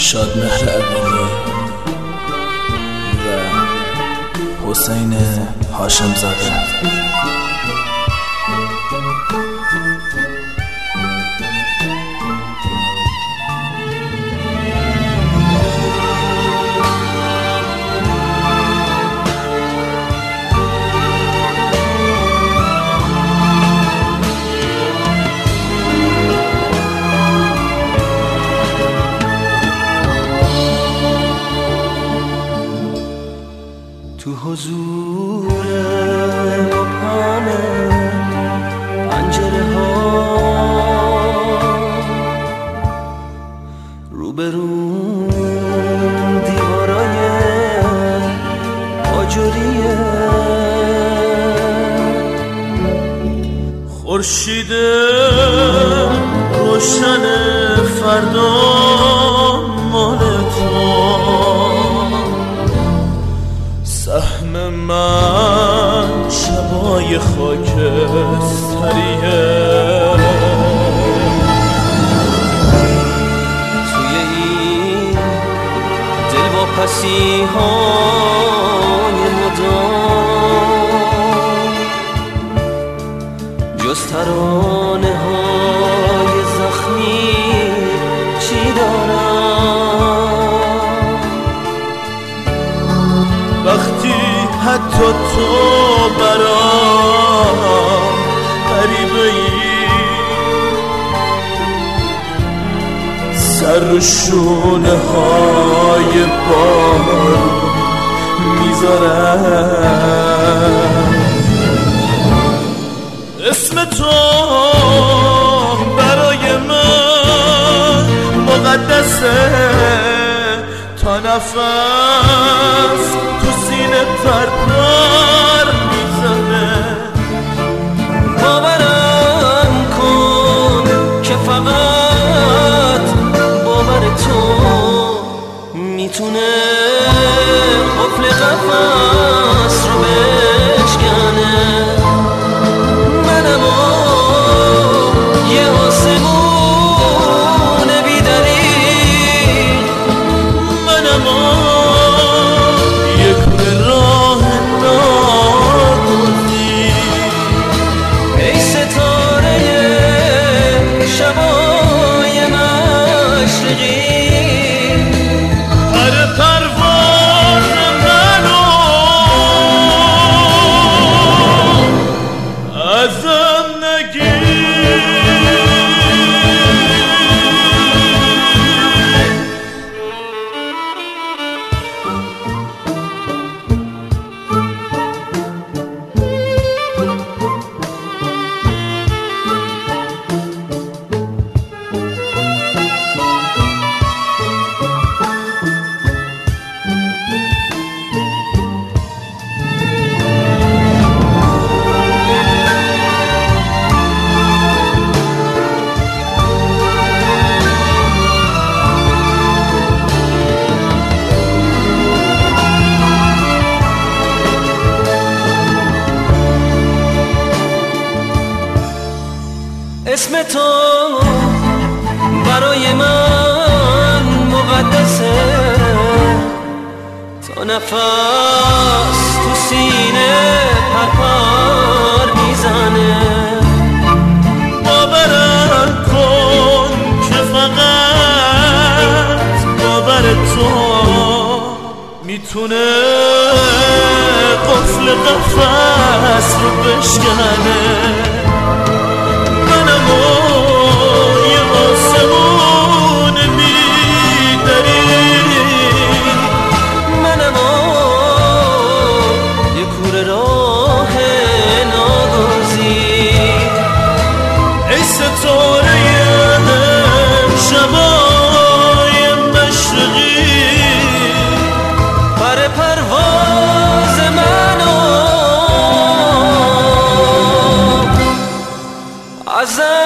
شادمهر اولی و حسین هاشم زاده. تو حضور مبهم پنجره ها روبرون دیوارای آجوریه خورشید روشن فردا مال تو سهم من شبای خاکستریه توی این دلواپسی های مدام جز ترانه های زخمی چی دارم وقتی حتی تو برام غریبه ای سر و شونه های بار میذارم اسم تو برای من مقدسه تا نفس تو سینه پرپر میزنه باورم کن که فقط باور تو میتونه قفل قفس رو بشکنه منم یه آسمون بی‌دریغ منم یک راه ناگزیر ای ستاره شبای مشرقی هر پرواز منو ازم نگیر اسم تو برای من مقدسه تا نفس تو سینه پرپر میزنه باورم کن که فقط باور تو میتونه قفل قفس رو بشکنه یه آسمون بی‌دریغ منم یه کوره راه ناگزیر ای ستاره شبای مشرقی پر پرواز منو ازم